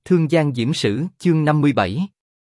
Thương Giang Diễm Sử, chương 57.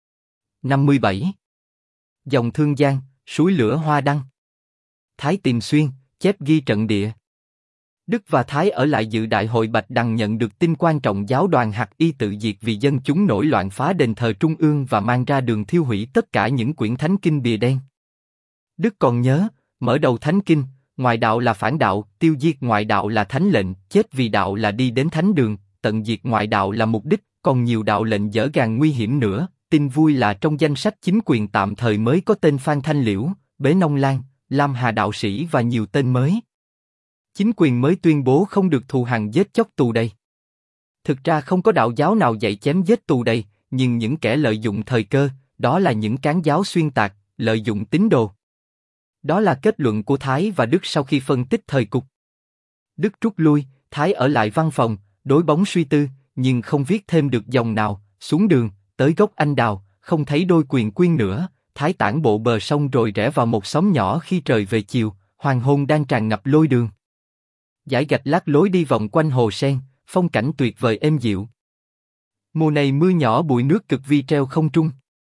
57. Dòng Thương Giang, suối lửa hoa đăng. Thái tìm xuyên, chép ghi trận địa. Đức và Thái ở lại dự đại hội Bạch Đằng, nhận được tin quan trọng giáo đoàn Hắc Y tự diệt vì dân chúng nổi loạn phá đền thờ Trung ương và mang ra đường thiêu hủy tất cả những quyển thánh kinh bìa đen. Đức còn nhớ, mở đầu thánh kinh, ngoại đạo là phản đạo, tiêu diệt ngoại đạo là thánh lệnh, chết vì đạo là đi đến thánh đường, tận diệt ngoại đạo là mục đích, còn nhiều đạo lệnh dở gàng nguy hiểm nữa. Tin vui là trong danh sách chính quyền tạm thời mới có tên Phan Thanh Liễu, Bế Nông Lan, Lam Hà đạo sĩ và nhiều tên mới. Chính quyền mới tuyên bố không được thù hằn giết chóc tù đầy. Thực ra không có đạo giáo nào dạy chém giết tù đầy, nhưng những kẻ lợi dụng thời cơ, đó là những cán giáo xuyên tạc, lợi dụng tín đồ. Đó là kết luận của Thái và Đức sau khi phân tích thời cục. Đức rút lui, Thái ở lại văn phòng, đối bóng suy tư, nhưng không viết thêm được dòng nào. Xuống đường, tới gốc anh đào, không thấy đôi quyền quyên nữa. Thái tản bộ bờ sông rồi rẽ vào một xóm nhỏ khi trời về chiều, hoàng hôn đang tràn ngập lối đường. Dải gạch lát lối đi vòng quanh hồ sen, phong cảnh tuyệt vời êm dịu. Mùa này mưa nhỏ bụi nước cực vi treo không trung.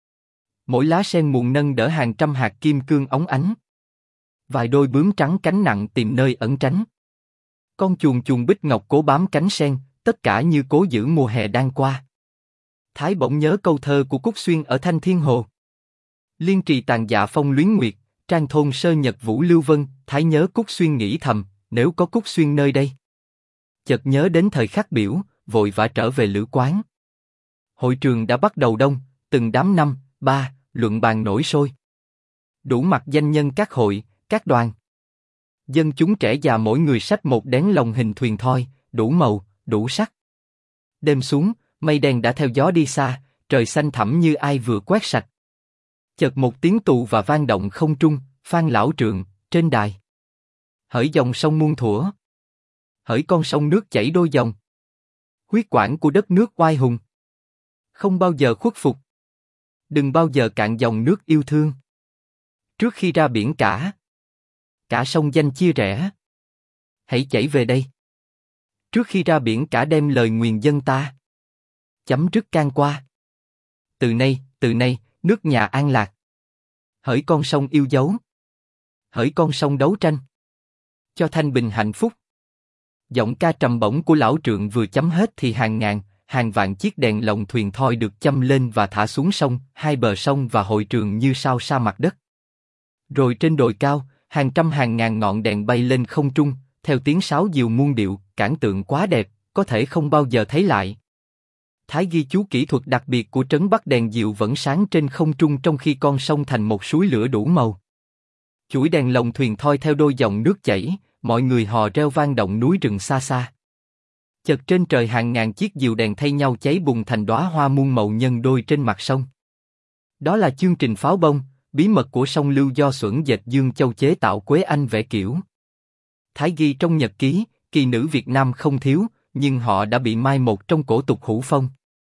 Mỗi lá sen muộn nâng đỡ hàng trăm hạt kim cương óng ánh. Vài đôi bướm trắng cánh nặng tìm nơi ẩn tránh. Con chuồn chuồn bích ngọc cố bám cánh sen, tất cả như cố giữ mùa hè đang qua. Thái bỗng nhớ câu thơ của Cúc Xuyên ở Thanh Thiên Hồ. Liên trì tàn dạ phong luyến nguyệt, trang thôn sơ nhật vũ lưu vân. Thái nhớ Cúc Xuyên nghĩ thầm, nếu có Cúc Xuyên nơi đây. Chợt nhớ đến thời khắc biểu, vội vã trở về lữ quán. Hội trường đã bắt đầu đông, từng đám năm, ba, luận bàn nổi sôi. Đủ mặt danh nhân các hội, các đoàn. Dân chúng trẻ già mỗi người xách một đén lồng hình thuyền thoi, đủ màu, đủ sắc. Đêm xuống, mây đen đã theo gió đi xa, trời xanh thẳm như ai vừa quét sạch. Chợt một tiếng tù và vang động không trung, Phan lão trượng, trên đài. Hỡi dòng sông muôn thuở. Hỡi con sông nước chảy đôi dòng. Huyết quản của đất nước oai hùng. Không bao giờ khuất phục. Đừng bao giờ cạn dòng nước yêu thương. Trước khi ra biển cả sông danh chia rẽ. Hãy chảy về đây. Trước khi ra biển cả đem lời nguyền dân ta. Chấm dứt can qua. Từ nay, nước nhà an lạc. Hỡi con sông yêu dấu. Hỡi con sông đấu tranh. Cho thanh bình hạnh phúc. Giọng ca trầm bổng của lão trượng vừa chấm hết thì hàng ngàn, hàng vạn chiếc đèn lồng thuyền thoi được châm lên và thả xuống sông, hai bờ sông và hội trường như sao sa mặt đất. Rồi trên đồi cao, hàng trăm hàng ngàn ngọn đèn bay lên không trung, theo tiếng sáo diều muôn điệu, cảnh tượng quá đẹp, có thể không bao giờ thấy lại. Thái ghi chú kỹ thuật đặc biệt của trấn Bắc, đèn diều vẫn sáng trên không trung trong khi con sông thành một suối lửa đủ màu. Chuỗi đèn lồng thuyền thoi theo đôi dòng nước chảy, mọi người hò reo vang động núi rừng xa xa. Chợt trên trời hàng ngàn chiếc diều đèn thay nhau cháy bùng thành đóa hoa muôn màu nhân đôi trên mặt sông. Đó là chương trình pháo bông, bí mật của sông Lưu do xưởng dệt Dương Châu chế tạo Quế Anh vẽ kiểu. Thái ghi trong nhật ký, kỳ nữ Việt Nam không thiếu, nhưng họ đã bị mai một trong cổ tục hủ phong.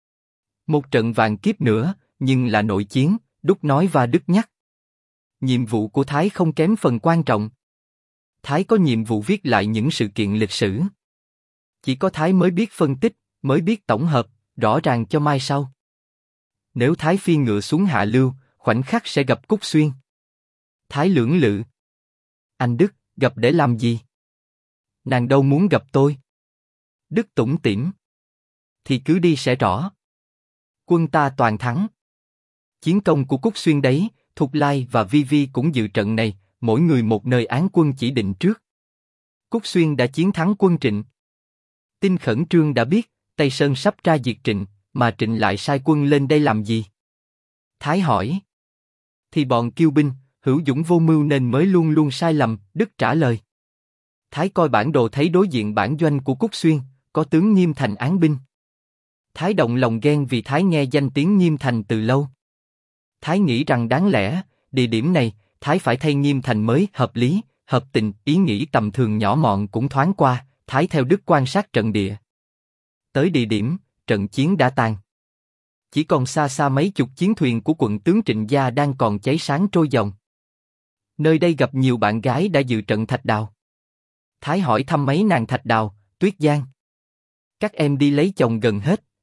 Một trận vàng kiếp nữa, nhưng là nội chiến, Đúc nói và Đức nhắc. Nhiệm vụ của Thái không kém phần quan trọng. Thái có nhiệm vụ viết lại những sự kiện lịch sử. Chỉ có Thái mới biết phân tích, mới biết tổng hợp, rõ ràng cho mai sau. Nếu Thái phi ngựa xuống hạ lưu, khoảnh khắc sẽ gặp Cúc Xuyên. Thái lưỡng lự. Anh Đức, gặp để làm gì? Nàng đâu muốn gặp tôi. Đức tủm tỉm. Thì cứ đi sẽ rõ. Quân ta toàn thắng. Chiến công của Cúc Xuyên đấy, Thục Lai và Vi Vi cũng dự trận này, mỗi người một nơi án quân chỉ định trước. Cúc Xuyên đã chiến thắng quân Trịnh. Tin khẩn trương đã biết, Tây Sơn sắp ra diệt Trịnh, mà Trịnh lại sai quân lên đây làm gì? Thái hỏi. Thì bọn kiêu binh, hữu dũng vô mưu nên mới luôn luôn sai lầm, Đức trả lời. Thái coi bản đồ thấy đối diện bản doanh của Cúc Xuyên, có tướng Nghiêm Thành án binh. Thái động lòng ghen vì Thái nghe danh tiếng Nghiêm Thành từ lâu. Thái nghĩ rằng đáng lẽ, địa điểm này, Thái phải thay Nghiêm Thành mới hợp lý, hợp tình. Ý nghĩ tầm thường nhỏ mọn cũng thoáng qua, Thái theo Đức quan sát trận địa. Tới địa điểm, trận chiến đã tàn. Chỉ còn xa xa mấy chục chiến thuyền của quận tướng Trịnh gia đang còn cháy sáng trôi dòng. Nơi đây gặp nhiều bạn gái đã dự trận thạch đào. Thái hỏi thăm mấy nàng thạch đào, Tuyết Giang. Các em đi lấy chồng gần hết,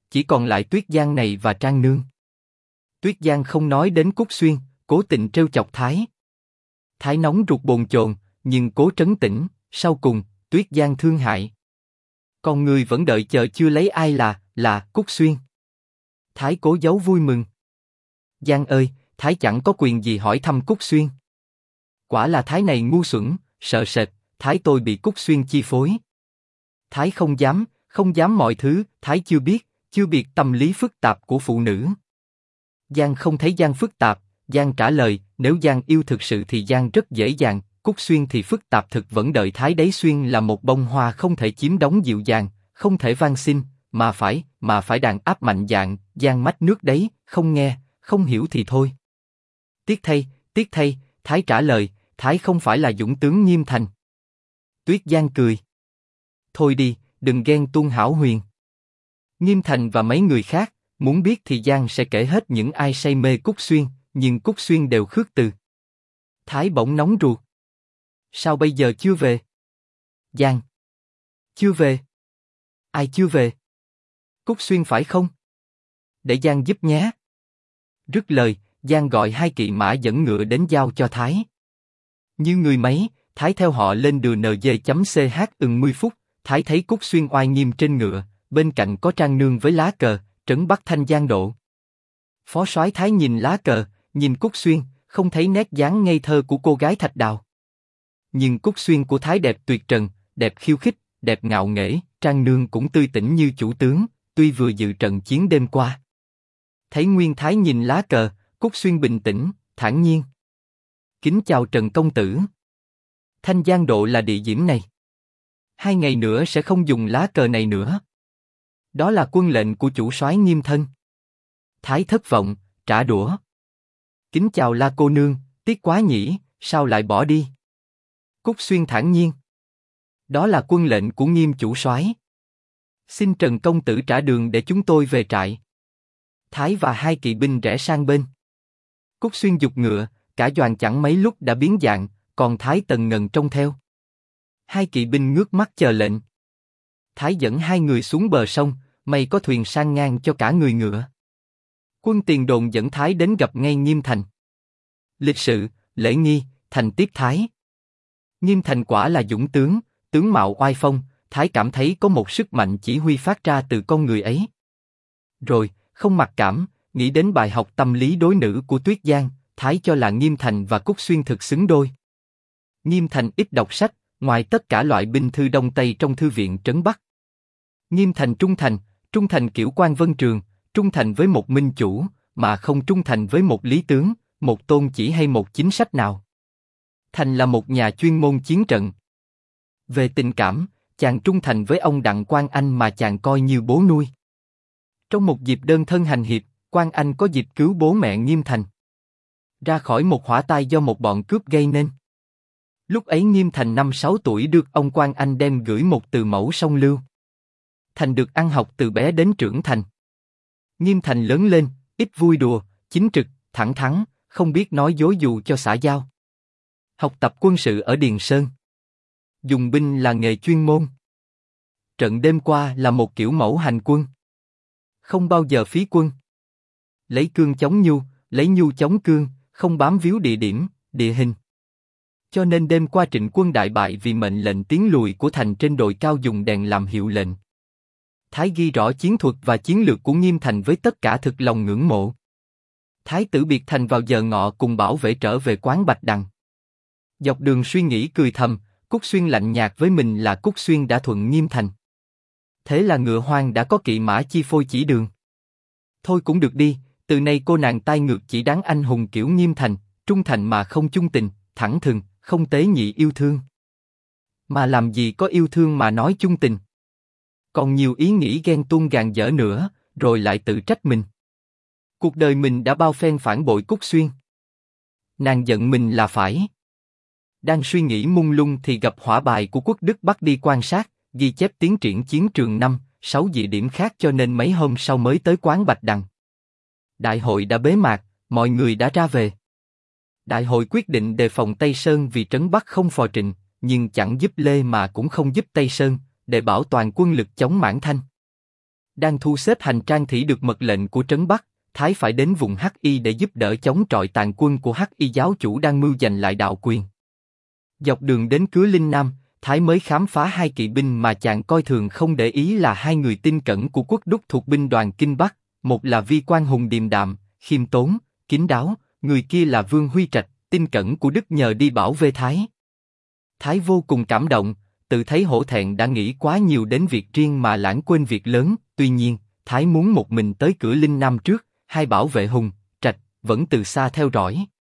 chỉ còn lại Tuyết Giang này và Trang Nương. Tuyết Giang không nói đến Cúc Xuyên, cố tình trêu chọc Thái. Thái nóng ruột bồn chồn, nhưng cố trấn tĩnh, sau cùng, Tuyết Giang thương hại. Còn người vẫn đợi chờ chưa lấy ai là Cúc Xuyên. Thái cố giấu vui mừng. Giang ơi, Thái chẳng có quyền gì hỏi thăm Cúc Xuyên. Quả là Thái này ngu xuẩn, sợ sệt, Thái tôi bị Cúc Xuyên chi phối. Thái không dám mọi thứ, Thái chưa biết tâm lý phức tạp của phụ nữ. Giang không thấy Giang phức tạp, Giang trả lời, nếu Giang yêu thực sự thì Giang rất dễ dàng, Cúc Xuyên thì phức tạp thực vẫn đợi Thái đấy. Xuyên là một bông hoa không thể chiếm đóng dịu dàng, không thể van xin, mà phải đàn áp mạnh dạn, Giang mách nước đấy, không nghe, không hiểu thì thôi. Tiếc thay, Thái trả lời, Thái không phải là dũng tướng Nghiêm Thành. Tuyết Giang cười. Thôi đi, đừng ghen tuông hão huyền. Nghiêm Thành và mấy người khác, muốn biết thì Giang sẽ kể hết những ai say mê Cúc Xuyên, nhưng Cúc Xuyên đều khước từ. Thái bỗng nóng ruột. Sao bây giờ chưa về? Giang. Chưa về. Ai chưa về? Cúc Xuyên phải không? Để Giang giúp nhé. Rứt lời, Giang gọi 2 kỵ mã dẫn ngựa đến giao cho Thái. Như người mấy, Thái theo họ lên đường NG.ch 10 phút, Thái thấy Cúc Xuyên oai nghiêm trên ngựa, bên cạnh có Trang Nương với lá cờ, trấn Bắc Thanh Giang Độ. Phó soái Thái nhìn lá cờ, nhìn Cúc Xuyên, không thấy nét dáng ngây thơ của cô gái Thạch Đào. Nhưng Cúc Xuyên của Thái đẹp tuyệt trần, đẹp khiêu khích, đẹp ngạo nghễ, Trang Nương cũng tươi tỉnh như chủ tướng, tuy vừa dự trận chiến đêm qua. Thấy Nguyên Thái nhìn lá cờ, Cúc Xuyên bình tĩnh, thản nhiên. Kính chào Trần công tử. Thanh Giang Độ là địa điểm này. 2 ngày nữa sẽ không dùng lá cờ này nữa. Đó là quân lệnh của chủ soái Nghiêm thân. Thái thất vọng, trả đũa. Kính chào La cô nương, tiếc quá nhỉ, sao lại bỏ đi? Cúc Xuyên thản nhiên. Đó là quân lệnh của Nghiêm chủ soái. Xin Trần công tử trả đường để chúng tôi về trại. Thái và 2 kỵ binh rẽ sang bên. Cúc Xuyên giục ngựa, cả đoàn chẳng mấy lúc đã biến dạng, còn Thái tần ngần trông theo. 2 kỵ binh ngước mắt chờ lệnh. Thái dẫn 2 người xuống bờ sông, may có thuyền sang ngang cho cả người ngựa. Quân tiền đồn dẫn Thái đến gặp ngay Nghiêm Thành. Lịch sự, lễ nghi, thành tiếp Thái. Nghiêm Thành quả là dũng tướng, tướng mạo oai phong, Thái cảm thấy có một sức mạnh chỉ huy phát ra từ con người ấy. Rồi, không mặc cảm, nghĩ đến bài học tâm lý đối nữ của Tuyết Giang, Thái cho là Nghiêm Thành và Cúc Xuyên thực xứng đôi. Nghiêm Thành ít đọc sách, ngoài tất cả loại binh thư Đông Tây trong thư viện trấn Bắc. Nghiêm Thành trung thành kiểu Quan Vân Trường, trung thành với một minh chủ, mà không trung thành với một lý tướng, một tôn chỉ hay một chính sách nào. Thành là một nhà chuyên môn chiến trận. Về tình cảm, chàng trung thành với ông Đặng Quang Anh mà chàng coi như bố nuôi. Trong một dịp đơn thân hành hiệp, Quang Anh có dịp cứu bố mẹ Nghiêm Thành ra khỏi một hỏa tai do một bọn cướp gây nên. Lúc ấy Nghiêm Thành 5-6 tuổi được ông Quang Anh đem gửi một từ mẫu song lưu. Thành được ăn học từ bé đến trưởng thành. Nghiêm Thành lớn lên, ít vui đùa, chính trực, thẳng thắn, không biết nói dối dù cho xã giao. Học tập quân sự ở Điền Sơn. Dùng binh là nghề chuyên môn. Trận đêm qua là một kiểu mẫu hành quân. Không bao giờ phí quân. Lấy cương chống nhu, lấy nhu chống cương, không bám víu địa điểm, địa hình. Cho nên đêm qua Trịnh quân đại bại vì mệnh lệnh tiến lùi của Thành trên đồi cao dùng đèn làm hiệu lệnh. Thái ghi rõ chiến thuật và chiến lược của Nghiêm Thành với tất cả thực lòng ngưỡng mộ. Thái tử biệt Thành vào giờ ngọ cùng bảo vệ trở về quán Bạch Đằng. Dọc đường suy nghĩ cười thầm, Cúc Xuyên lạnh nhạt với mình là Cúc Xuyên đã thuận Nghiêm Thành. Thế là ngựa hoang đã có kỵ mã chi phôi chỉ đường. Thôi cũng được đi, từ nay cô nàng tai ngược chỉ đáng anh hùng kiểu Nghiêm Thành, trung thành mà không chung tình, thẳng thừng, không tế nhị yêu thương. Mà làm gì có yêu thương mà nói chung tình. Còn nhiều ý nghĩ ghen tuông gàn dở nữa, rồi lại tự trách mình. Cuộc đời mình đã bao phen phản bội Cúc Xuyên. Nàng giận mình là phải. Đang suy nghĩ mông lung thì gặp hỏa bài của Quốc Đức bắt đi quan sát, ghi chép tiến triển chiến trường 5-6 địa điểm khác cho nên mấy hôm sau mới tới quán Bạch Đằng. Đại hội đã bế mạc, mọi người đã ra về. Đại hội quyết định đề phòng Tây Sơn vì trấn Bắc không phò Trịnh, nhưng chẳng giúp Lê mà cũng không giúp Tây Sơn, để bảo toàn quân lực chống Mãn Thanh. đang thu xếp hành trang thì được mật lệnh của Trấn Bắc, Thái phải đến vùng Hắc Y để giúp đỡ chống chọi tàn quân của Hắc Y giáo chủ đang mưu giành lại đạo quyền. Dọc đường đến Cứa Linh Nam, Thái mới khám phá hai kỵ binh mà chàng coi thường không để ý là hai người tin cẩn của Quốc Đúc thuộc binh đoàn Kinh Bắc, một là Vi Quan Hùng điềm đạm, khiêm tốn, kín đáo, người kia là Vương Huy Trạch, tin cẩn của Đức nhờ đi bảo vệ Thái. Thái vô cùng cảm động, tự thấy hổ thẹn đã nghĩ quá nhiều đến việc riêng mà lãng quên việc lớn, tuy nhiên, Thái muốn một mình tới Cửa Linh Nam trước, hai bảo vệ Hùng, Trạch, vẫn từ xa theo dõi.